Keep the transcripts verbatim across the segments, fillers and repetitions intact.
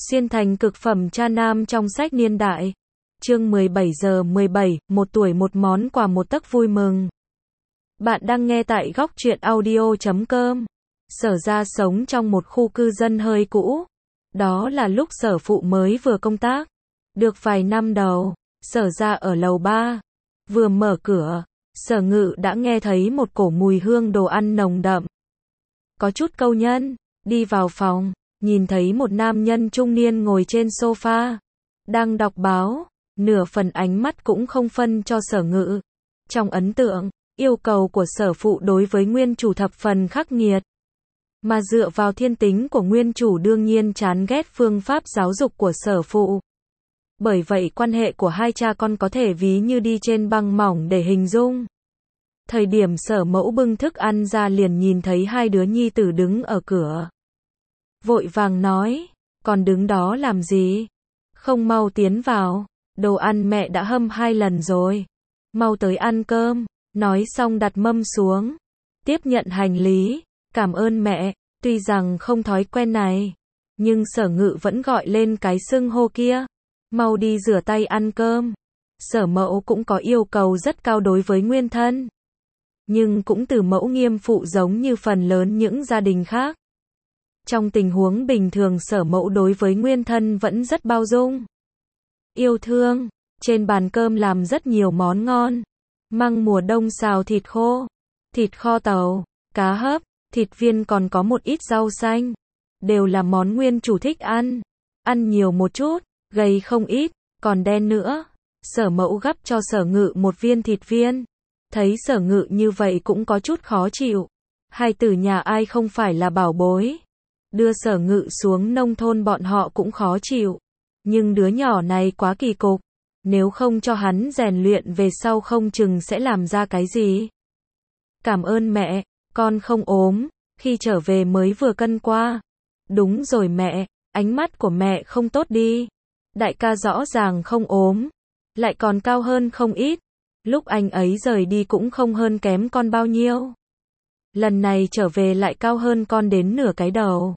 Xuyên thành cực phẩm cha nam trong sách niên đại. Chương mười bảy giờ mười bảy, một tuổi một món quà một tấc vui mừng. Bạn đang nghe tại góc truyện audio chấm com. Sở ra sống trong một khu cư dân hơi cũ. Đó là lúc Sở phụ mới vừa công tác. Được vài năm đầu, Sở ra ở lầu ba. Vừa mở cửa, Sở Ngự đã nghe thấy một cổ mùi hương đồ ăn nồng đậm. Có chút câu nhân, đi vào phòng, nhìn thấy một nam nhân trung niên ngồi trên sofa, đang đọc báo, nửa phần ánh mắt cũng không phân cho Sở Ngự. Trong ấn tượng, yêu cầu của Sở phụ đối với nguyên chủ thập phần khắc nghiệt. Mà dựa vào thiên tính của nguyên chủ đương nhiên chán ghét phương pháp giáo dục của Sở phụ. Bởi vậy quan hệ của hai cha con có thể ví như đi trên băng mỏng để hình dung. Thời điểm Sở mẫu bưng thức ăn ra liền nhìn thấy hai đứa nhi tử đứng ở cửa. Vội vàng nói, còn đứng đó làm gì? Không mau tiến vào, đồ ăn mẹ đã hâm hai lần rồi. Mau tới ăn cơm, nói xong đặt mâm xuống. Tiếp nhận hành lý, cảm ơn mẹ, tuy rằng không thói quen này. Nhưng Sở Ngự vẫn gọi lên cái xưng hô kia. Mau đi rửa tay ăn cơm. Sở mẫu cũng có yêu cầu rất cao đối với nguyên thân. Nhưng cũng từ mẫu nghiêm phụ giống như phần lớn những gia đình khác. Trong tình huống bình thường Sở mẫu đối với nguyên thân vẫn rất bao dung, yêu thương. Trên bàn cơm làm rất nhiều món ngon. Măng mùa đông xào thịt khô, thịt kho tàu, cá hấp, thịt viên còn có một ít rau xanh. Đều là món nguyên chủ thích ăn. Ăn nhiều một chút, gầy không ít, còn đen nữa. Sở mẫu gắp cho Sở Ngự một viên thịt viên. Thấy Sở Ngự như vậy cũng có chút khó chịu. Hai tử nhà ai không phải là bảo bối. Đưa Sở Ngự xuống nông thôn bọn họ cũng khó chịu. Nhưng đứa nhỏ này quá kỳ cục. Nếu không cho hắn rèn luyện về sau không chừng sẽ làm ra cái gì. Cảm ơn mẹ, con không ốm, khi trở về mới vừa cân qua. Đúng rồi mẹ, ánh mắt của mẹ không tốt đi. Đại ca rõ ràng không ốm, lại còn cao hơn không ít. Lúc anh ấy rời đi cũng không hơn kém con bao nhiêu. Lần này trở về lại cao hơn con đến nửa cái đầu.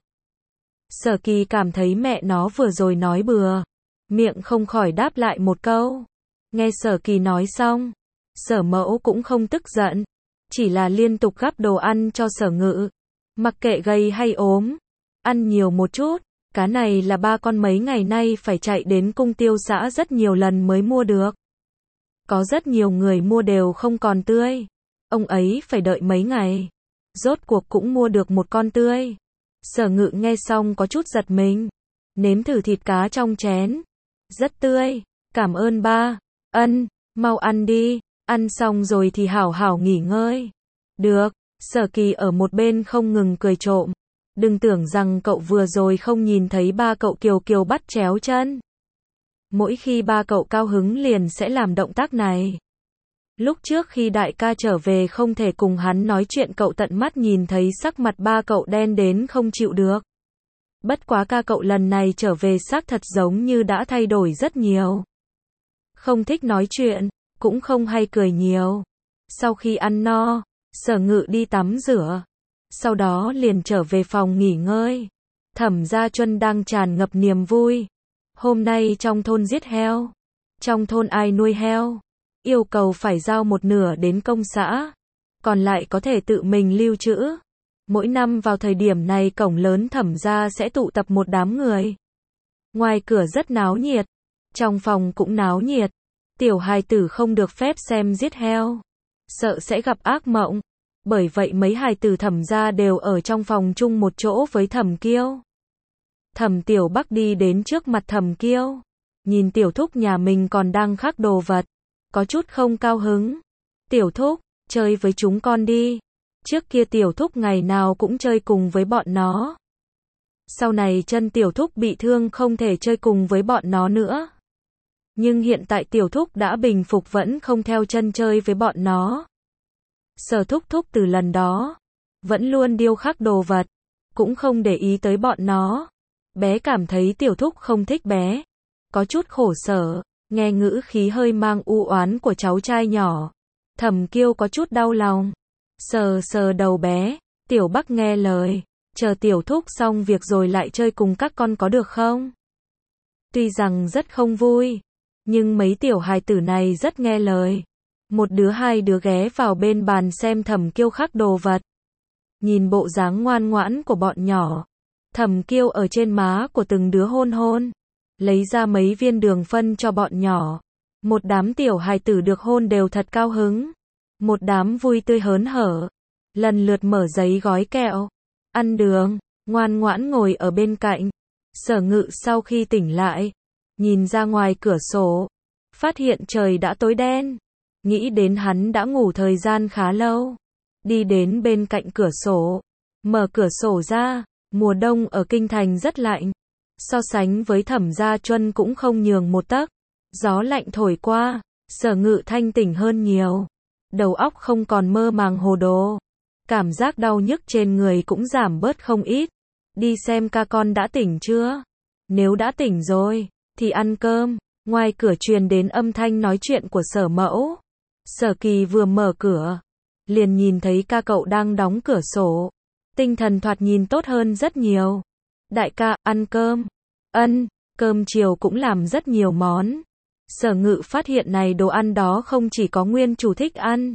Sở Kỳ cảm thấy mẹ nó vừa rồi nói bừa. Miệng không khỏi đáp lại một câu. Nghe Sở Kỳ nói xong, Sở mẫu cũng không tức giận. Chỉ là liên tục gắp đồ ăn cho Sở Ngự. Mặc kệ gầy hay ốm, ăn nhiều một chút. Cá này là ba con mấy ngày nay phải chạy đến cung tiêu xã rất nhiều lần mới mua được. Có rất nhiều người mua đều không còn tươi. Ông ấy phải đợi mấy ngày. Rốt cuộc cũng mua được một con tươi. Sở Ngự nghe xong có chút giật mình. Nếm thử thịt cá trong chén. Rất tươi. Cảm ơn ba. Ân, mau ăn đi. Ăn xong rồi thì hảo hảo nghỉ ngơi. Được. Sở Kỳ ở một bên không ngừng cười trộm. Đừng tưởng rằng cậu vừa rồi không nhìn thấy ba cậu kiều kiều bắt chéo chân. Mỗi khi ba cậu cao hứng liền sẽ làm động tác này. Lúc trước khi đại ca trở về không thể cùng hắn nói chuyện cậu tận mắt nhìn thấy sắc mặt ba cậu đen đến không chịu được. Bất quá ca cậu lần này trở về xác thật giống như đã thay đổi rất nhiều. Không thích nói chuyện, cũng không hay cười nhiều. Sau khi ăn no, Sở Ngự đi tắm rửa. Sau đó liền trở về phòng nghỉ ngơi. Thẩm Gia Chuân đang tràn ngập niềm vui. Hôm nay trong thôn giết heo. Trong thôn ai nuôi heo, yêu cầu phải giao một nửa đến công xã. Còn lại có thể tự mình lưu trữ. Mỗi năm vào thời điểm này cổng lớn Thẩm gia sẽ tụ tập một đám người. Ngoài cửa rất náo nhiệt. Trong phòng cũng náo nhiệt. Tiểu hài tử không được phép xem giết heo. Sợ sẽ gặp ác mộng. Bởi vậy mấy hài tử Thẩm gia đều ở trong phòng chung một chỗ với Thẩm Kiêu. Thẩm Tiểu Bắc đi đến trước mặt Thẩm Kiêu. Nhìn Tiểu Thúc nhà mình còn đang khắc đồ vật. Có chút không cao hứng. Tiểu Thúc, chơi với chúng con đi. Trước kia Tiểu Thúc ngày nào cũng chơi cùng với bọn nó. Sau này chân Tiểu Thúc bị thương không thể chơi cùng với bọn nó nữa. Nhưng hiện tại Tiểu Thúc đã bình phục vẫn không theo chân chơi với bọn nó. Sở Thúc Thúc từ lần đó vẫn luôn điêu khắc đồ vật, cũng không để ý tới bọn nó. Bé cảm thấy Tiểu Thúc không thích bé, có chút khổ sở. Nghe ngữ khí hơi mang u oán của cháu trai nhỏ, Thẩm Kiêu có chút đau lòng. Sờ sờ đầu bé, Tiểu Bắc nghe lời, chờ Tiểu Thúc xong việc rồi lại chơi cùng các con có được không? Tuy rằng rất không vui, nhưng mấy tiểu hài tử này rất nghe lời. Một đứa hai đứa ghé vào bên bàn xem Thẩm Kiêu khắc đồ vật. Nhìn bộ dáng ngoan ngoãn của bọn nhỏ, Thẩm Kiêu ở trên má của từng đứa hôn hôn, lấy ra mấy viên đường phân cho bọn nhỏ. Một đám tiểu hài tử được hôn đều thật cao hứng. Một đám vui tươi hớn hở, lần lượt mở giấy gói kẹo, ăn đường, ngoan ngoãn ngồi ở bên cạnh. Sở Ngự sau khi tỉnh lại, nhìn ra ngoài cửa sổ, phát hiện trời đã tối đen. Nghĩ đến hắn đã ngủ thời gian khá lâu, đi đến bên cạnh cửa sổ, mở cửa sổ ra. Mùa đông ở kinh thành rất lạnh, so sánh với Thẩm Gia Chuân cũng không nhường một tấc. Gió lạnh thổi qua, Sở Ngự thanh tỉnh hơn nhiều, đầu óc không còn mơ màng hồ đồ, cảm giác đau nhức trên người cũng giảm bớt không ít. Đi xem ca con đã tỉnh chưa? Nếu đã tỉnh rồi, thì ăn cơm. Ngoài cửa truyền đến âm thanh nói chuyện của Sở Mẫu. Sở Kỳ vừa mở cửa, liền nhìn thấy ca cậu đang đóng cửa sổ. Tinh thần thoạt nhìn tốt hơn rất nhiều. Đại ca, ăn cơm. Ân, cơm chiều cũng làm rất nhiều món. Sở Ngự phát hiện này đồ ăn đó không chỉ có nguyên chủ thích ăn,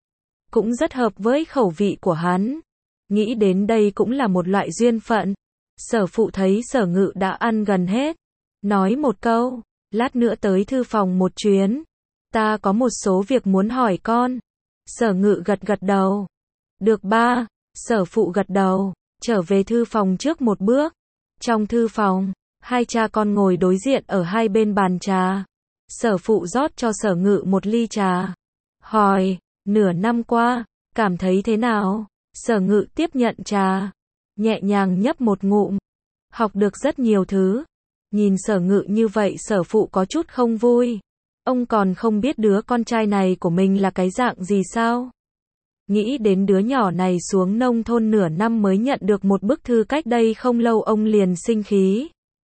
cũng rất hợp với khẩu vị của hắn. Nghĩ đến đây cũng là một loại duyên phận. Sở Phụ thấy Sở Ngự đã ăn gần hết, nói một câu, lát nữa tới thư phòng một chuyến. Ta có một số việc muốn hỏi con. Sở Ngự gật gật đầu. Được ba. Sở Phụ gật đầu, trở về thư phòng trước một bước. Trong thư phòng, hai cha con ngồi đối diện ở hai bên bàn trà. Sở Phụ rót cho Sở Ngự một ly trà. Hỏi, nửa năm qua, cảm thấy thế nào? Sở Ngự tiếp nhận trà, nhẹ nhàng nhấp một ngụm. Học được rất nhiều thứ. Nhìn Sở Ngự như vậy Sở Phụ có chút không vui. Ông còn không biết đứa con trai này của mình là cái dạng gì sao? Nghĩ đến đứa nhỏ này xuống nông thôn nửa năm mới nhận được một bức thư cách đây không lâu ông liền sinh khí.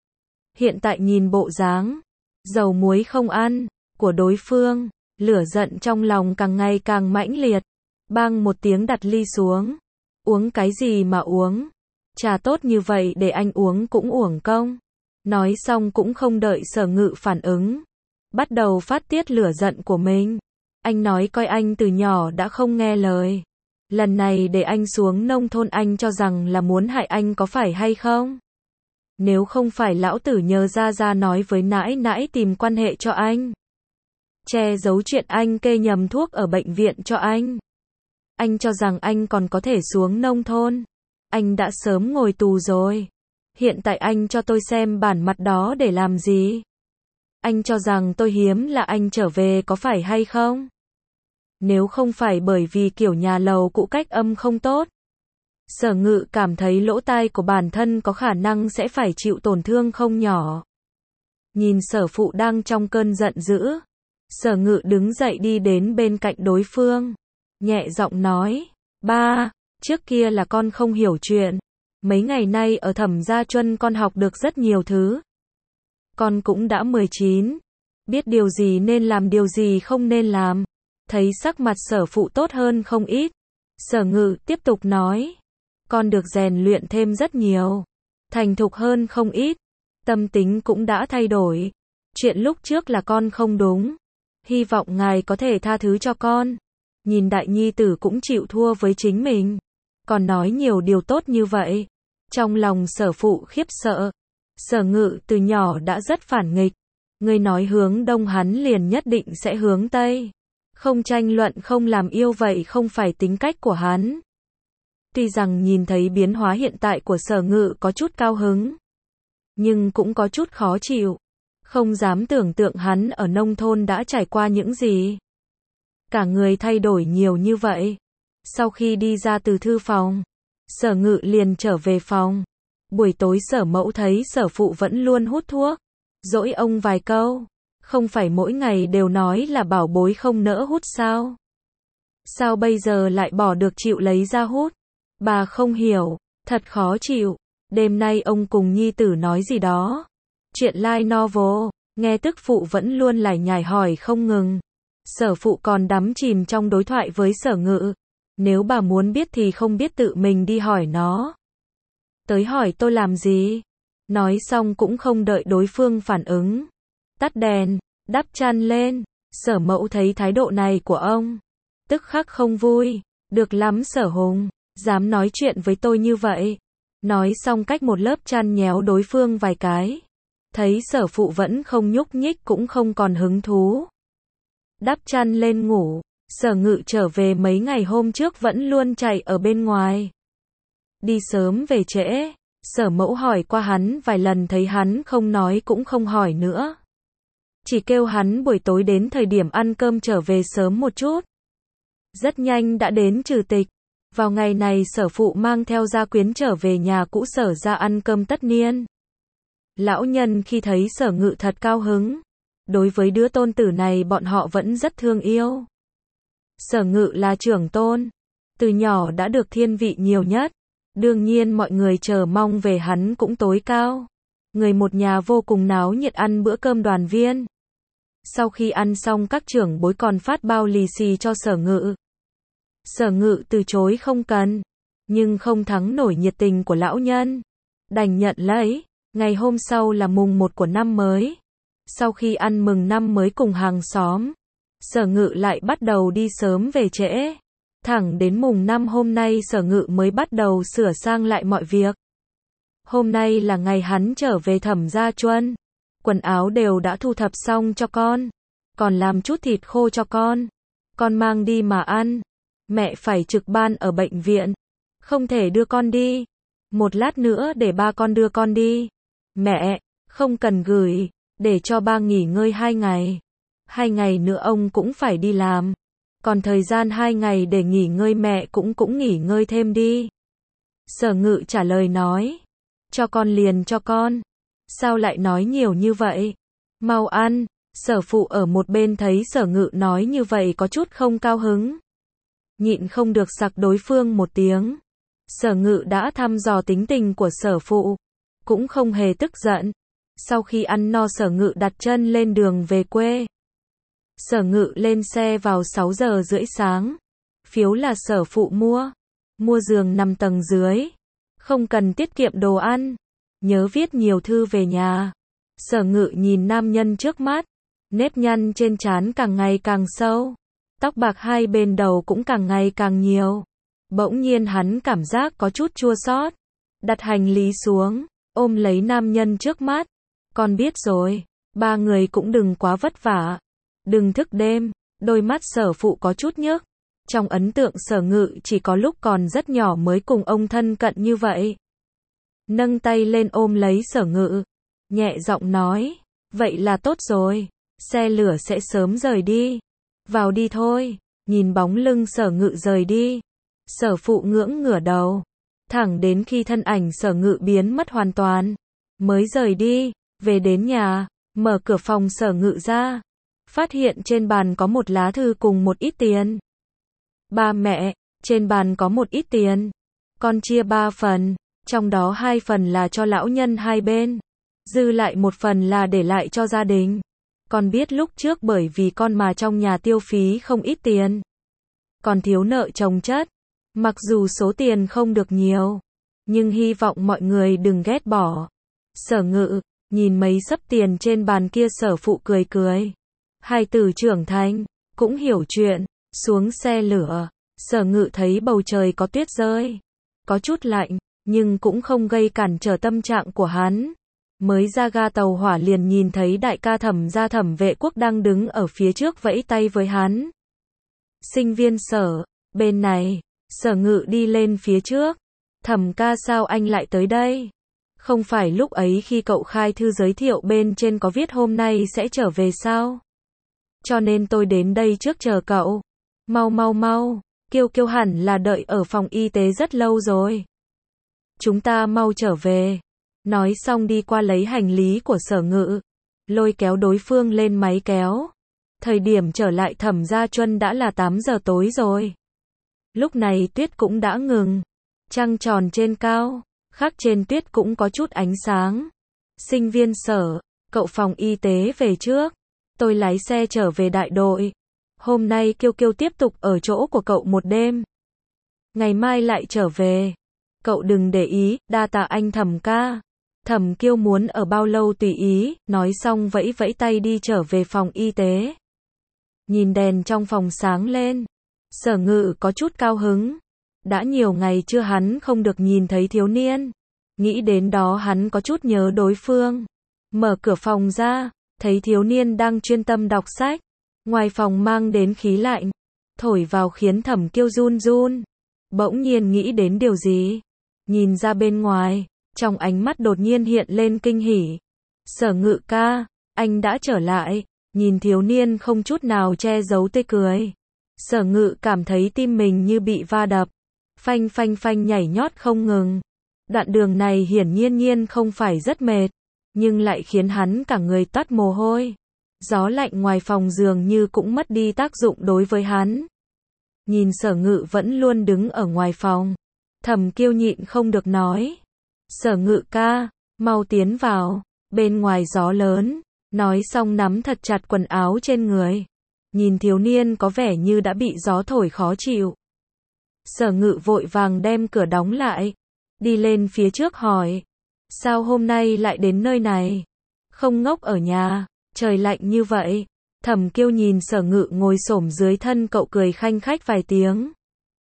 Hiện tại nhìn bộ dáng dầu muối không ăn của đối phương, lửa giận trong lòng càng ngày càng mãnh liệt. Bang một tiếng đặt ly xuống. Uống cái gì mà uống? Trà tốt như vậy để anh uống cũng uổng công. Nói xong cũng không đợi Sở Ngự phản ứng, bắt đầu phát tiết lửa giận của mình. Anh nói coi anh từ nhỏ đã không nghe lời. Lần này để anh xuống nông thôn anh cho rằng là muốn hại anh có phải hay không? Nếu không phải lão tử nhờ ra ra nói với nãi nãi tìm quan hệ cho anh, che giấu chuyện anh kê nhầm thuốc ở bệnh viện cho anh, anh cho rằng anh còn có thể xuống nông thôn. Anh đã sớm ngồi tù rồi. Hiện tại anh cho tôi xem bản mặt đó để làm gì? Anh cho rằng tôi hiếm là anh trở về có phải hay không? Nếu không phải bởi vì kiểu nhà lầu cũ cách âm không tốt, Sở Ngự cảm thấy lỗ tai của bản thân có khả năng sẽ phải chịu tổn thương không nhỏ. Nhìn Sở Phụ đang trong cơn giận dữ, Sở Ngự đứng dậy đi đến bên cạnh đối phương, nhẹ giọng nói, ba, trước kia là con không hiểu chuyện. Mấy ngày nay ở Thẩm Gia Chuân con học được rất nhiều thứ. Con cũng đã mười chín, biết điều gì nên làm điều gì không nên làm. Thấy sắc mặt Sở Phụ tốt hơn không ít, Sở Ngự tiếp tục nói, con được rèn luyện thêm rất nhiều, thành thục hơn không ít, tâm tính cũng đã thay đổi. Chuyện lúc trước là con không đúng, hy vọng ngài có thể tha thứ cho con. Nhìn đại nhi tử cũng chịu thua với chính mình, còn nói nhiều điều tốt như vậy. Trong lòng Sở Phụ khiếp sợ. Sở Ngự từ nhỏ đã rất phản nghịch. Người nói hướng đông hắn liền nhất định sẽ hướng tây. Không tranh luận không làm yêu vậy không phải tính cách của hắn. Tuy rằng nhìn thấy biến hóa hiện tại của Sở Ngự có chút cao hứng, nhưng cũng có chút khó chịu. Không dám tưởng tượng hắn ở nông thôn đã trải qua những gì. Cả người thay đổi nhiều như vậy. Sau khi đi ra từ thư phòng, Sở Ngự liền trở về phòng. Buổi tối Sở Mẫu thấy Sở Phụ vẫn luôn hút thuốc, dỗi ông vài câu. Không phải mỗi ngày đều nói là bảo bối không nỡ hút sao? Sao bây giờ lại bỏ được chịu lấy ra hút? Bà không hiểu, thật khó chịu. Đêm nay ông cùng nhi tử nói gì đó. Chuyện light novel, nghe tức phụ vẫn luôn lải nhải hỏi không ngừng. Sở Phụ còn đắm chìm trong đối thoại với Sở Ngự. Nếu bà muốn biết thì không biết tự mình đi hỏi nó. Tới hỏi tôi làm gì? Nói xong cũng không đợi đối phương phản ứng. Tắt đèn, đắp chăn lên. Sở Mẫu thấy thái độ này của ông, tức khắc không vui. Được lắm Sở Hùng, dám nói chuyện với tôi như vậy. Nói xong cách một lớp chăn nhéo đối phương vài cái. Thấy Sở Phụ vẫn không nhúc nhích cũng không còn hứng thú. Đắp chăn lên ngủ. Sở Ngự trở về mấy ngày hôm trước vẫn luôn chạy ở bên ngoài. Đi sớm về trễ. Sở Mẫu hỏi qua hắn vài lần thấy hắn không nói cũng không hỏi nữa. Chỉ kêu hắn buổi tối đến thời điểm ăn cơm trở về sớm một chút. Rất nhanh đã đến trừ tịch. Vào ngày này Sở Phụ mang theo gia quyến trở về nhà cũ Sở ra ăn cơm tất niên. Lão nhân khi thấy Sở Ngự thật cao hứng. Đối với đứa tôn tử này bọn họ vẫn rất thương yêu. Sở Ngự là trưởng tôn. Từ nhỏ đã được thiên vị nhiều nhất. Đương nhiên mọi người chờ mong về hắn cũng tối cao. Người một nhà vô cùng náo nhiệt ăn bữa cơm đoàn viên. Sau khi ăn xong các trưởng bối còn phát bao lì xì cho Sở Ngự. Sở Ngự từ chối không cần. Nhưng không thắng nổi nhiệt tình của lão nhân. Đành nhận lấy. Ngày hôm sau là mùng một của năm mới. Sau khi ăn mừng năm mới cùng hàng xóm, Sở Ngự lại bắt đầu đi sớm về trễ. Thẳng đến mùng năm hôm nay Sở Ngự mới bắt đầu sửa sang lại mọi việc. Hôm nay là ngày hắn trở về Thẩm Gia Chuân. Quần áo đều đã thu thập xong cho con. Còn làm chút thịt khô cho con. Con mang đi mà ăn. Mẹ phải trực ban ở bệnh viện. Không thể đưa con đi. Một lát nữa để ba con đưa con đi. Mẹ, không cần gửi. Để cho ba nghỉ ngơi hai ngày. Hai ngày nữa ông cũng phải đi làm. Còn thời gian hai ngày để nghỉ ngơi mẹ cũng cũng nghỉ ngơi thêm đi. Sở Ngự trả lời nói. Cho con liền cho con. Sao lại nói nhiều như vậy? Mau ăn. Sở Phụ ở một bên thấy Sở Ngự nói như vậy có chút không cao hứng. Nhịn không được sặc đối phương một tiếng. Sở Ngự đã thăm dò tính tình của Sở Phụ. Cũng không hề tức giận. Sau khi ăn no Sở Ngự đặt chân lên đường về quê. Sở Ngự lên xe vào sáu giờ rưỡi sáng. Phiếu là Sở Phụ mua. Mua giường nằm tầng dưới. Không cần tiết kiệm đồ ăn. Nhớ viết nhiều thư về nhà. Sở Ngự nhìn nam nhân trước mắt. Nếp nhăn trên trán càng ngày càng sâu. Tóc bạc hai bên đầu cũng càng ngày càng nhiều. Bỗng nhiên hắn cảm giác có chút chua xót. Đặt hành lý xuống. Ôm lấy nam nhân trước mắt. Con biết rồi. Ba người cũng đừng quá vất vả. Đừng thức đêm. Đôi mắt Sở Phụ có chút nhức. Trong ấn tượng Sở Ngự chỉ có lúc còn rất nhỏ mới cùng ông thân cận như vậy. Nâng tay lên ôm lấy Sở Ngự. Nhẹ giọng nói. Vậy là tốt rồi. Xe lửa sẽ sớm rời đi. Vào đi thôi. Nhìn bóng lưng Sở Ngự rời đi. Sở Phụ ngưỡng ngửa đầu. Thẳng đến khi thân ảnh Sở Ngự biến mất hoàn toàn. Mới rời đi. Về đến nhà. Mở cửa phòng Sở Ngự ra. Phát hiện trên bàn có một lá thư cùng một ít tiền. Ba mẹ, trên bàn có một ít tiền. Con chia ba phần. Trong đó hai phần là cho lão nhân hai bên. Dư lại một phần là để lại cho gia đình. Con biết lúc trước bởi vì con mà trong nhà tiêu phí không ít tiền. Còn thiếu nợ chồng chất. Mặc dù số tiền không được nhiều. Nhưng hy vọng mọi người đừng ghét bỏ. Sở Ngự, nhìn mấy xấp tiền trên bàn kia Sở Phụ cười cười. Hai tử trưởng thành, cũng hiểu chuyện. Xuống xe lửa. Sở Ngự thấy bầu trời có tuyết rơi. Có chút lạnh. Nhưng cũng không gây cản trở tâm trạng của hắn. Mới ra ga tàu hỏa liền nhìn thấy đại ca Thẩm gia Thẩm Vệ Quốc đang đứng ở phía trước vẫy tay với hắn. Sinh viên Sở, bên này. Sở Ngự đi lên phía trước. Thẩm ca sao anh lại tới đây? Không phải lúc ấy khi cậu khai thư giới thiệu bên trên có viết hôm nay sẽ trở về sao? Cho nên tôi đến đây trước chờ cậu. Mau mau mau, Kiêu Kiêu hẳn là đợi ở phòng y tế rất lâu rồi. Chúng ta mau trở về. Nói xong đi qua lấy hành lý của Sở Ngự. Lôi kéo đối phương lên máy kéo. Thời điểm trở lại Thẩm Gia Chuân đã là tám giờ tối rồi. Lúc này tuyết cũng đã ngừng. Trăng tròn trên cao. Khắc trên tuyết cũng có chút ánh sáng. Sinh viên Sở, cậu phòng y tế về trước. Tôi lái xe trở về đại đội. Hôm nay Kiêu Kiêu tiếp tục ở chỗ của cậu một đêm. Ngày mai lại trở về. Cậu đừng để ý, đa tạ anh Thẩm ca. Thẩm Kiêu muốn ở bao lâu tùy ý, nói xong vẫy vẫy tay đi trở về phòng y tế. Nhìn đèn trong phòng sáng lên, Sở Ngự có chút cao hứng. Đã nhiều ngày chưa hắn không được nhìn thấy thiếu niên. Nghĩ đến đó hắn có chút nhớ đối phương. Mở cửa phòng ra, thấy thiếu niên đang chuyên tâm đọc sách. Ngoài phòng mang đến khí lạnh, thổi vào khiến Thẩm Kiêu run run. Bỗng nhiên nghĩ đến điều gì. Nhìn ra bên ngoài, trong ánh mắt đột nhiên hiện lên kinh hỉ. Sở Ngự ca, anh đã trở lại. Nhìn thiếu niên không chút nào che giấu tươi cười. Sở Ngự cảm thấy tim mình như bị va đập. Phanh phanh phanh nhảy nhót không ngừng. Đoạn đường này hiển nhiên nhiên không phải rất mệt, nhưng lại khiến hắn cả người toát mồ hôi. Gió lạnh ngoài phòng dường như cũng mất đi tác dụng đối với hắn. Nhìn Sở Ngự vẫn luôn đứng ở ngoài phòng. Thẩm Kiêu nhịn không được nói. Sở Ngự ca, mau tiến vào, bên ngoài gió lớn. Nói xong nắm thật chặt quần áo trên người. Nhìn thiếu niên có vẻ như đã bị gió thổi khó chịu. Sở Ngự vội vàng đem cửa đóng lại. Đi lên phía trước hỏi. Sao hôm nay lại đến nơi này? Không ngốc ở nhà, trời lạnh như vậy. Thẩm Kiêu nhìn Sở Ngự ngồi xổm dưới thân cậu cười khanh khách vài tiếng.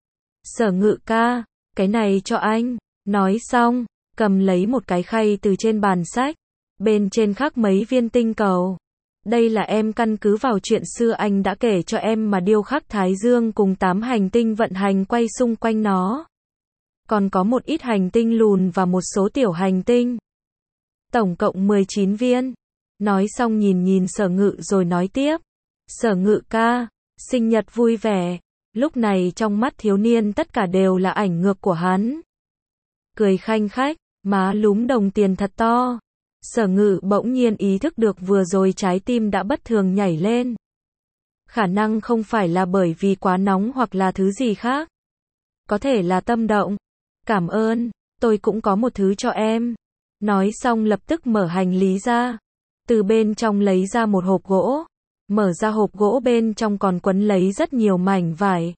Sở Ngự ca, cái này cho anh. Nói xong, cầm lấy một cái khay từ trên bàn sách. Bên trên khắc mấy viên tinh cầu. Đây là em căn cứ vào chuyện xưa anh đã kể cho em mà điêu khắc Thái Dương cùng tám hành tinh vận hành quay xung quanh nó. Còn có một ít hành tinh lùn và một số tiểu hành tinh. Tổng cộng mười chín viên. Nói xong nhìn nhìn Sở Ngự rồi nói tiếp. Sở Ngự ca, sinh nhật vui vẻ. Lúc này trong mắt thiếu niên tất cả đều là ảnh ngược của hắn. Cười khanh khách, má lúm đồng tiền thật to. Sở Ngự bỗng nhiên ý thức được vừa rồi trái tim đã bất thường nhảy lên. Khả năng không phải là bởi vì quá nóng hoặc là thứ gì khác. Có thể là tâm động. Cảm ơn, tôi cũng có một thứ cho em. Nói xong lập tức mở hành lý ra. Từ bên trong lấy ra một hộp gỗ. Mở ra hộp gỗ bên trong còn quấn lấy rất nhiều mảnh vải.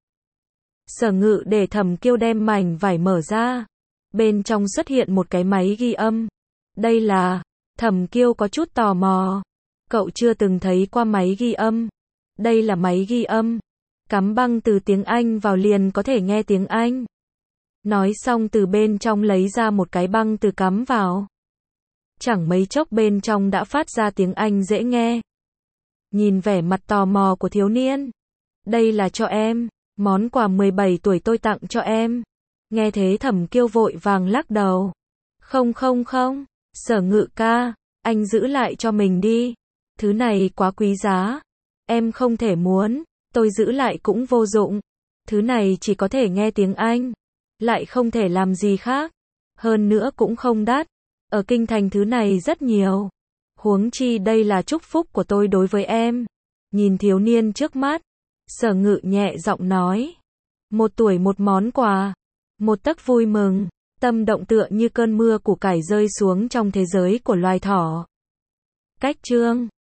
Sở Ngự để Thẩm Kiêu đem mảnh vải mở ra. Bên trong xuất hiện một cái máy ghi âm. Đây là... Thẩm Kiêu có chút tò mò. Cậu chưa từng thấy qua máy ghi âm. Đây là máy ghi âm. Cắm băng từ tiếng Anh vào liền có thể nghe tiếng Anh. Nói xong từ bên trong lấy ra một cái băng từ cắm vào. Chẳng mấy chốc bên trong đã phát ra tiếng Anh dễ nghe. Nhìn vẻ mặt tò mò của thiếu niên. Đây là cho em. Món quà mười bảy tuổi tôi tặng cho em. Nghe thế Thẩm Kiêu vội vàng lắc đầu. Không không không. Sở Ngự ca, anh giữ lại cho mình đi. Thứ này quá quý giá. Em không thể muốn. Tôi giữ lại cũng vô dụng. Thứ này chỉ có thể nghe tiếng Anh. Lại không thể làm gì khác. Hơn nữa cũng không đắt. Ở kinh thành thứ này rất nhiều. Huống chi đây là chúc phúc của tôi đối với em. Nhìn thiếu niên trước mắt. Sở Ngự nhẹ giọng nói. Một tuổi một món quà. Một tấc vui mừng. Tâm động tựa như cơn mưa củ cải rơi xuống trong thế giới của loài thỏ. Cách chương